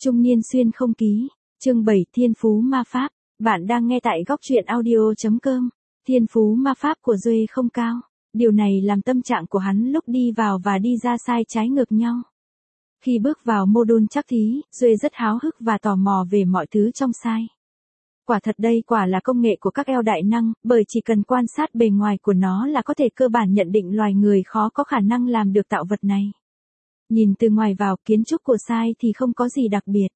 Trung niên xuyên không ký, chương 7 Thiên phú ma pháp, bạn đang nghe tại góc truyện audio.com. Thiên phú ma pháp của Duệ không cao, điều này làm tâm trạng của hắn lúc đi vào và đi ra sai trái ngược nhau. Khi bước vào module trắc thí, Duệ rất háo hức và tò mò về mọi thứ trong sai. Quả thật đây quả là công nghệ của các eo đại năng, bởi chỉ cần quan sát bề ngoài của nó là có thể cơ bản nhận định loài người khó có khả năng làm được tạo vật này. Nhìn từ ngoài vào, kiến trúc của sai thì không có gì đặc biệt.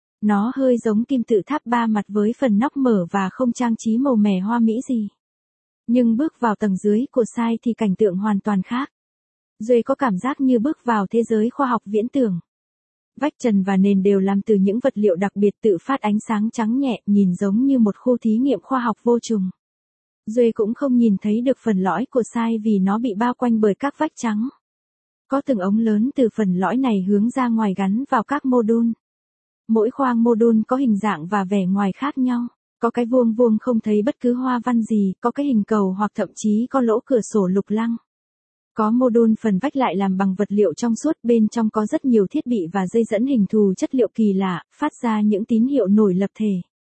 Nó hơi giống kim tự tháp ba mặt với phần nóc mở và không trang trí màu mè hoa mỹ gì. Nhưng bước vào tầng dưới của sai thì cảnh tượng hoàn toàn khác. Duệ có cảm giác như bước vào thế giới khoa học viễn tưởng. Vách trần và nền đều làm từ những vật liệu đặc biệt tự phát ánh sáng trắng nhẹ, nhìn giống như một khu thí nghiệm khoa học vô trùng. Duệ cũng không nhìn thấy được phần lõi của sai vì nó bị bao quanh bởi các vách trắng. Có từng ống lớn từ phần lõi này hướng ra ngoài gắn vào các module. Mỗi khoang module có hình dạng và vẻ ngoài khác nhau. Có cái vuông vuông không thấy bất cứ hoa văn gì, có cái hình cầu hoặc thậm chí có lỗ cửa sổ lục lăng. Có module phần vách lại làm bằng vật liệu trong suốt, bên trong có rất nhiều thiết bị và dây dẫn hình thù chất liệu kỳ lạ, phát ra những tín hiệu nổi lập thể.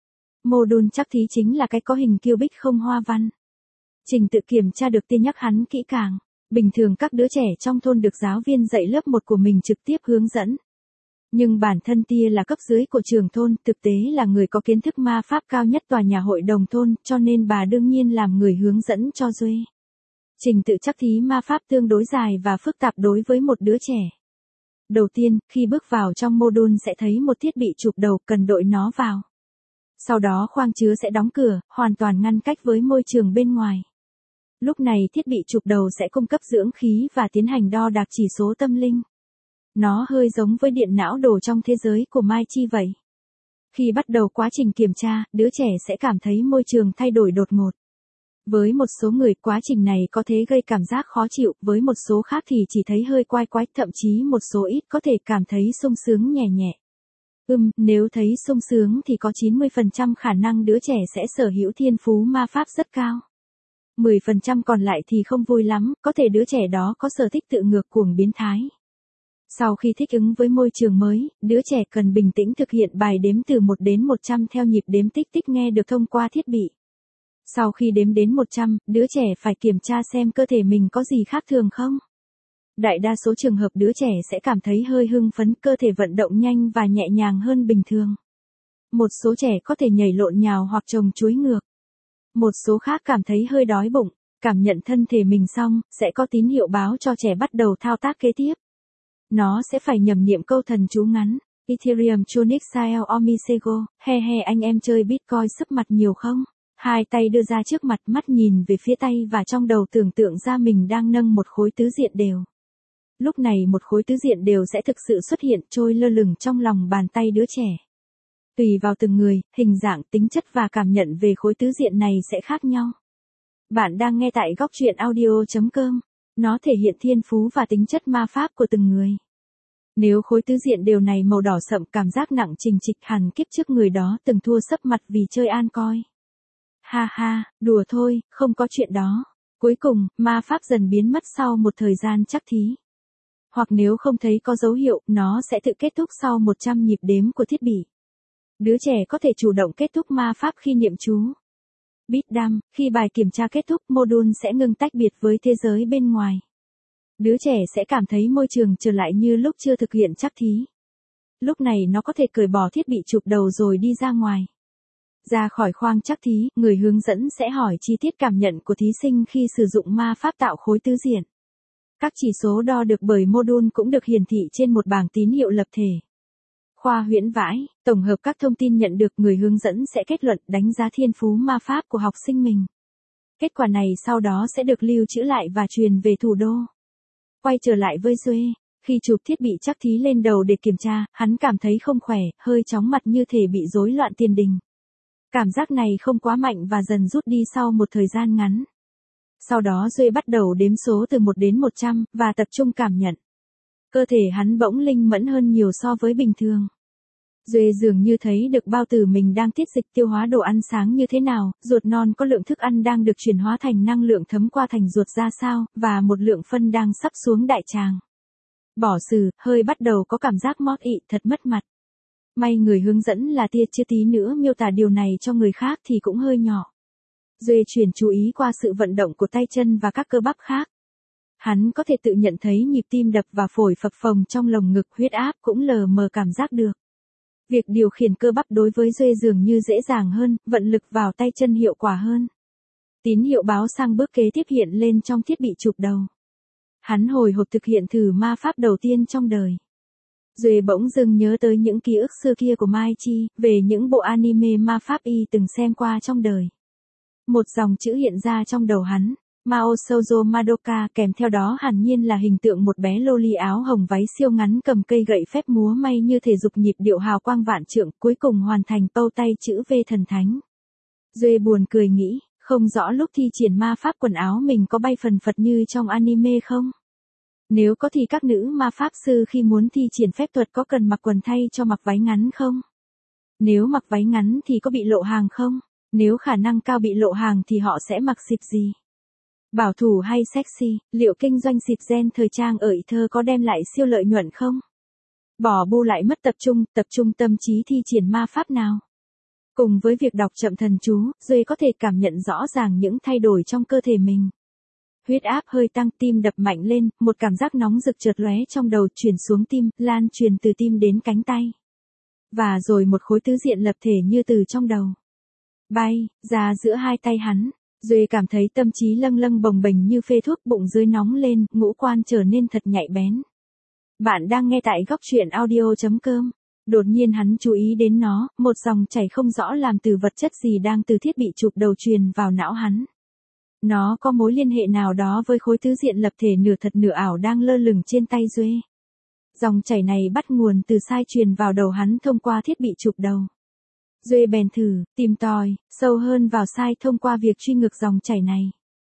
Module trắc thí chính là cái có hình cubic không hoa văn. Trình tự kiểm tra được tiên nhắc hắn kỹ càng. Bình thường các đứa trẻ trong thôn được giáo viên dạy lớp 1 của mình trực tiếp hướng dẫn. Nhưng bản thân Tia là cấp dưới của trưởng thôn, thực tế là người có kiến thức ma pháp cao nhất tòa nhà hội đồng thôn, cho nên bà đương nhiên làm người hướng dẫn cho Duệ. Trình tự trắc thí ma pháp tương đối dài và phức tạp đối với một đứa trẻ. Đầu tiên, khi bước vào trong module sẽ thấy một thiết bị chụp đầu, cần đội nó vào. Sau đó khoang chứa sẽ đóng cửa, hoàn toàn ngăn cách với môi trường bên ngoài. Lúc này thiết bị chụp đầu sẽ cung cấp dưỡng khí và tiến hành đo đạc chỉ số tâm linh. Nó hơi giống với điện não đồ trong thế giới của Mai Chi vậy. Khi bắt đầu quá trình kiểm tra, đứa trẻ sẽ cảm thấy môi trường thay đổi đột ngột. Với một số người, quá trình này có thể gây cảm giác khó chịu, với một số khác thì chỉ thấy hơi quái quái, thậm chí một số ít có thể cảm thấy sung sướng nhẹ nhẹ. Nếu thấy sung sướng thì có 90% khả năng đứa trẻ sẽ sở hữu thiên phú ma pháp rất cao. 10% còn lại thì không vui lắm, có thể đứa trẻ đó có sở thích tự ngược cuồng biến thái. Sau khi thích ứng với môi trường mới, đứa trẻ cần bình tĩnh thực hiện bài đếm từ 1 đến 100 theo nhịp đếm tích tích nghe được thông qua thiết bị. Sau khi đếm đến 100, đứa trẻ phải kiểm tra xem cơ thể mình có gì khác thường không. Đại đa số trường hợp đứa trẻ sẽ cảm thấy hơi hưng phấn, cơ thể vận động nhanh và nhẹ nhàng hơn bình thường. Một số trẻ có thể nhảy lộn nhào hoặc trồng chuối ngược. Một số khác cảm thấy hơi đói bụng, cảm nhận thân thể mình xong, sẽ có tín hiệu báo cho trẻ bắt đầu thao tác kế tiếp. Nó sẽ phải nhẩm niệm câu thần chú ngắn, Ethereum Tronic Sael Omisego, he he anh em chơi Bitcoin sấp mặt nhiều không? Hai tay đưa ra trước mặt, mắt nhìn về phía tay và trong đầu tưởng tượng ra mình đang nâng một khối tứ diện đều. Lúc này một khối tứ diện đều sẽ thực sự xuất hiện trôi lơ lửng trong lòng bàn tay đứa trẻ. Tùy vào từng người, hình dạng, tính chất và cảm nhận về khối tứ diện này sẽ khác nhau. Bạn đang nghe tại góc truyện audio.com. Nó thể hiện thiên phú và tính chất ma pháp của từng người. Nếu khối tứ diện đều này màu đỏ sậm, cảm giác nặng trình trịch, hẳn kiếp trước người đó từng thua sấp mặt vì chơi an coi. Ha ha, đùa thôi, không có chuyện đó. Cuối cùng, ma pháp dần biến mất sau một thời gian trắc thí. Hoặc nếu không thấy có dấu hiệu, nó sẽ tự kết thúc sau 100 nhịp đếm của thiết bị. Đứa trẻ có thể chủ động kết thúc ma pháp khi niệm chú. Bidam, khi bài kiểm tra kết thúc, module sẽ ngừng tách biệt với thế giới bên ngoài. Đứa trẻ sẽ cảm thấy môi trường trở lại như lúc chưa thực hiện trắc thí. Lúc này nó có thể cởi bỏ thiết bị chụp đầu rồi đi ra ngoài. Ra khỏi khoang trắc thí, người hướng dẫn sẽ hỏi chi tiết cảm nhận của thí sinh khi sử dụng ma pháp tạo khối tứ diện. Các chỉ số đo được bởi module cũng được hiển thị trên một bảng tín hiệu lập thể. Khoa huyễn vãi, tổng hợp các thông tin nhận được, người hướng dẫn sẽ kết luận, đánh giá thiên phú ma pháp của học sinh mình. Kết quả này sau đó sẽ được lưu trữ lại và truyền về thủ đô. Quay trở lại với Duệ, khi chụp thiết bị trắc thí lên đầu để kiểm tra, hắn cảm thấy không khỏe, hơi chóng mặt như thể bị rối loạn tiền đình. Cảm giác này không quá mạnh và dần rút đi sau một thời gian ngắn. Sau đó Duệ bắt đầu đếm số từ 1 đến 100 và tập trung cảm nhận. Cơ thể hắn bỗng linh mẫn hơn nhiều so với bình thường. Duệ dường như thấy được bao tử mình đang tiết dịch, tiêu hóa đồ ăn sáng như thế nào, ruột non có lượng thức ăn đang được chuyển hóa thành năng lượng thấm qua thành ruột ra sao, và một lượng phân đang sắp xuống đại tràng. Bỏ sừ, hơi bắt đầu có cảm giác mót ị, thật mất mặt. May người hướng dẫn là tia chứ tí nữa miêu tả điều này cho người khác thì cũng hơi nhỏ. Duệ chuyển chú ý qua sự vận động của tay chân và các cơ bắp khác. Hắn có thể tự nhận thấy nhịp tim đập và phổi phập phồng trong lồng ngực, huyết áp cũng lờ mờ cảm giác được. Việc điều khiển cơ bắp đối với Duệ dường như dễ dàng hơn, vận lực vào tay chân hiệu quả hơn. Tín hiệu báo sang bước kế tiếp hiện lên trong thiết bị chụp đầu. Hắn hồi hộp thực hiện thử ma pháp đầu tiên trong đời. Duệ bỗng dưng nhớ tới những ký ức xưa kia của Mai Chi, về những bộ anime ma pháp y từng xem qua trong đời. Một dòng chữ hiện ra trong đầu hắn, Mao Shoujo Madoka, kèm theo đó hẳn nhiên là hình tượng một bé loli áo hồng váy siêu ngắn cầm cây gậy phép múa may như thể dục nhịp điệu hào quang vạn trượng, cuối cùng hoàn thành pâu tay chữ V thần thánh. Duệ buồn cười nghĩ, không rõ lúc thi triển ma pháp quần áo mình có bay phần phật như trong anime không? Nếu có thì các nữ ma pháp sư khi muốn thi triển phép thuật có cần mặc quần thay cho mặc váy ngắn không? Nếu mặc váy ngắn thì có bị lộ hàng không? Nếu khả năng cao bị lộ hàng thì họ sẽ mặc xịt gì? Bảo thủ hay sexy, liệu kinh doanh xịt gen thời trang ở thơ có đem lại siêu lợi nhuận không? Bỏ bu lại mất tập trung tâm trí thi triển ma pháp nào? Cùng với việc đọc chậm thần chú, Duệ có thể cảm nhận rõ ràng những thay đổi trong cơ thể mình. Huyết áp hơi tăng, tim đập mạnh lên, một cảm giác nóng rực chợt lóe trong đầu, truyền xuống tim, lan truyền từ tim đến cánh tay. Và rồi một khối tứ diện lập thể như từ trong đầu bay ra giữa hai tay hắn. Duệ cảm thấy tâm trí lâng lâng bồng bềnh như phê thuốc, bụng dưới nóng lên, ngũ quan trở nên thật nhạy bén. Bạn đang nghe tại góc truyện audio.com. Đột nhiên hắn chú ý đến nó, một dòng chảy không rõ làm từ vật chất gì đang từ thiết bị chụp đầu truyền vào não hắn. Nó có mối liên hệ nào đó với khối tứ diện lập thể nửa thật nửa ảo đang lơ lửng trên tay Duệ. Dòng chảy này bắt nguồn từ sai truyền vào đầu hắn thông qua thiết bị chụp đầu. Duệ bèn thử, tìm tòi, sâu hơn vào sai thông qua việc truy ngược dòng chảy này.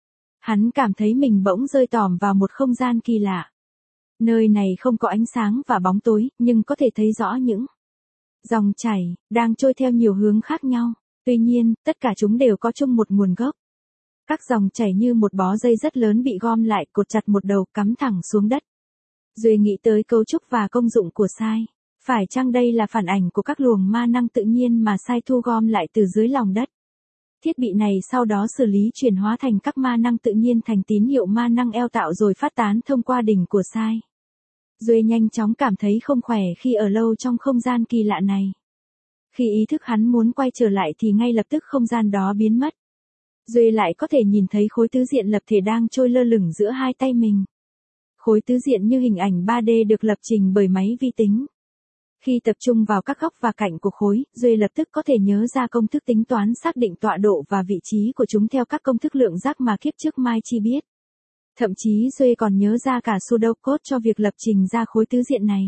Hắn cảm thấy mình bỗng rơi tòm vào một không gian kỳ lạ. Nơi này không có ánh sáng và bóng tối, nhưng có thể thấy rõ những dòng chảy đang trôi theo nhiều hướng khác nhau. Tuy nhiên, tất cả chúng đều có chung một nguồn gốc. Các dòng chảy như một bó dây rất lớn bị gom lại, cột chặt một đầu, cắm thẳng xuống đất. Duệ nghĩ tới cấu trúc và công dụng của sai. Phải chăng đây là phản ảnh của các luồng ma năng tự nhiên mà sai thu gom lại từ dưới lòng đất? Thiết bị này sau đó xử lý chuyển hóa thành các ma năng tự nhiên thành tín hiệu ma năng eo tạo rồi phát tán thông qua đỉnh của sai. Duệ nhanh chóng cảm thấy không khỏe khi ở lâu trong không gian kỳ lạ này. Khi ý thức hắn muốn quay trở lại thì ngay lập tức không gian đó biến mất. Duệ lại có thể nhìn thấy khối tứ diện lập thể đang trôi lơ lửng giữa hai tay mình. Khối tứ diện như hình ảnh 3D được lập trình bởi máy vi tính. Khi tập trung vào các góc và cạnh của khối, Duệ lập tức có thể nhớ ra công thức tính toán xác định tọa độ và vị trí của chúng theo các công thức lượng giác mà kiếp trước Mai Chi biết. Thậm chí Duệ còn nhớ ra cả pseudocode cho việc lập trình ra khối tứ diện này.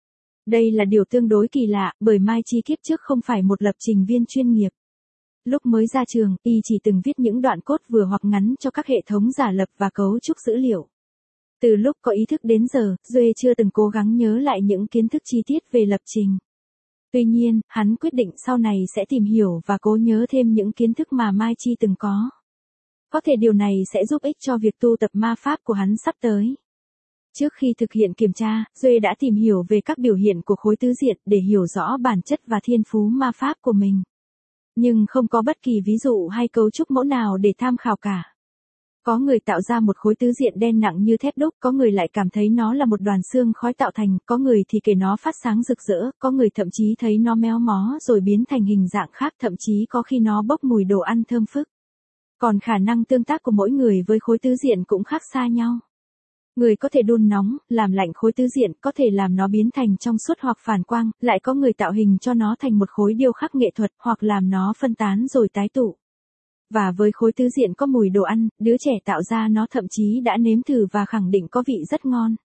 Đây là điều tương đối kỳ lạ, bởi Mai Chi kiếp trước không phải một lập trình viên chuyên nghiệp. Lúc mới ra trường, y chỉ từng viết những đoạn code vừa hoặc ngắn cho các hệ thống giả lập và cấu trúc dữ liệu. Từ lúc có ý thức đến giờ, Duệ chưa từng cố gắng nhớ lại những kiến thức chi tiết về lập trình. Tuy nhiên, hắn quyết định sau này sẽ tìm hiểu và cố nhớ thêm những kiến thức mà Mai Chi từng có. Có thể điều này sẽ giúp ích cho việc tu tập ma pháp của hắn sắp tới. Trước khi thực hiện kiểm tra, Duệ đã tìm hiểu về các biểu hiện của khối tứ diện để hiểu rõ bản chất và thiên phú ma pháp của mình. Nhưng không có bất kỳ ví dụ hay cấu trúc mẫu nào để tham khảo cả. Có người tạo ra một khối tứ diện đen nặng như thép đúc, có người lại cảm thấy nó là một đoàn xương khói tạo thành, có người thì kể nó phát sáng rực rỡ, có người thậm chí thấy nó méo mó rồi biến thành hình dạng khác, thậm chí có khi nó bốc mùi đồ ăn thơm phức. Còn khả năng tương tác của mỗi người với khối tứ diện cũng khác xa nhau. Người có thể đun nóng, làm lạnh khối tứ diện, có thể làm nó biến thành trong suốt hoặc phản quang, lại có người tạo hình cho nó thành một khối điêu khắc nghệ thuật, hoặc làm nó phân tán rồi tái tụ. Và với khối tứ diện có mùi đồ ăn, đứa trẻ tạo ra nó thậm chí đã nếm thử và khẳng định có vị rất ngon.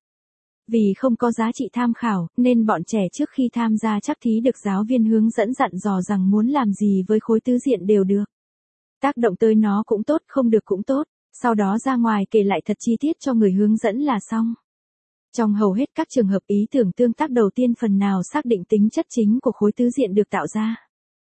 Vì không có giá trị tham khảo, nên bọn trẻ trước khi tham gia chắc thí được giáo viên hướng dẫn dặn dò rằng muốn làm gì với khối tứ diện đều được. Tác động tới nó cũng tốt, không được cũng tốt, sau đó ra ngoài kể lại thật chi tiết cho người hướng dẫn là xong. Trong hầu hết các trường hợp, ý tưởng tương tác đầu tiên phần nào xác định tính chất chính của khối tứ diện được tạo ra.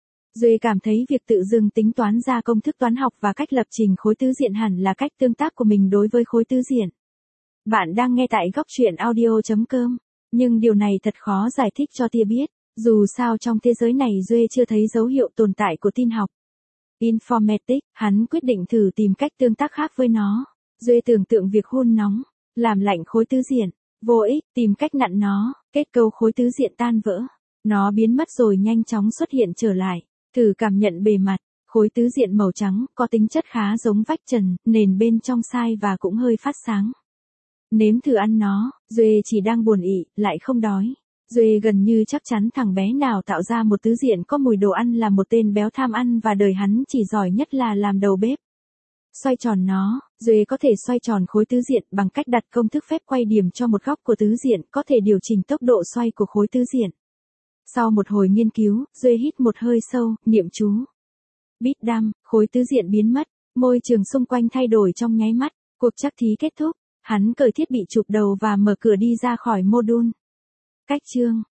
Duệ cảm thấy việc tự dưng tính toán ra công thức toán học và cách lập trình khối tứ diện hẳn là cách tương tác của mình đối với khối tứ diện. Bạn đang nghe tại góc truyện audio.com, nhưng điều này thật khó giải thích cho tia biết. Dù sao trong thế giới này Duệ chưa thấy dấu hiệu tồn tại của tin học. Informatics, hắn quyết định thử tìm cách tương tác khác với nó. Duệ tưởng tượng việc hun nóng, làm lạnh khối tứ diện, vô ích, tìm cách nặn nó, kết cấu khối tứ diện tan vỡ. Nó biến mất rồi nhanh chóng xuất hiện trở lại, thử cảm nhận bề mặt, khối tứ diện màu trắng, có tính chất khá giống vách trần, nền bên trong sai và cũng hơi phát sáng. Nếm thử ăn nó, Duệ chỉ đang buồn ị, lại không đói. Duệ gần như chắc chắn thằng bé nào tạo ra một tứ diện có mùi đồ ăn là một tên béo tham ăn và đời hắn chỉ giỏi nhất là làm đầu bếp. Xoay tròn nó, Duệ có thể xoay tròn khối tứ diện bằng cách đặt công thức phép quay điểm cho một góc của tứ diện, có thể điều chỉnh tốc độ xoay của khối tứ diện. Sau một hồi nghiên cứu, Duệ hít một hơi sâu, niệm chú. Bít đăm, khối tứ diện biến mất, môi trường xung quanh thay đổi trong nháy mắt, cuộc trắc thí kết thúc, hắn cởi thiết bị chụp đầu và mở cửa đi ra khỏi mô đun. Cách chương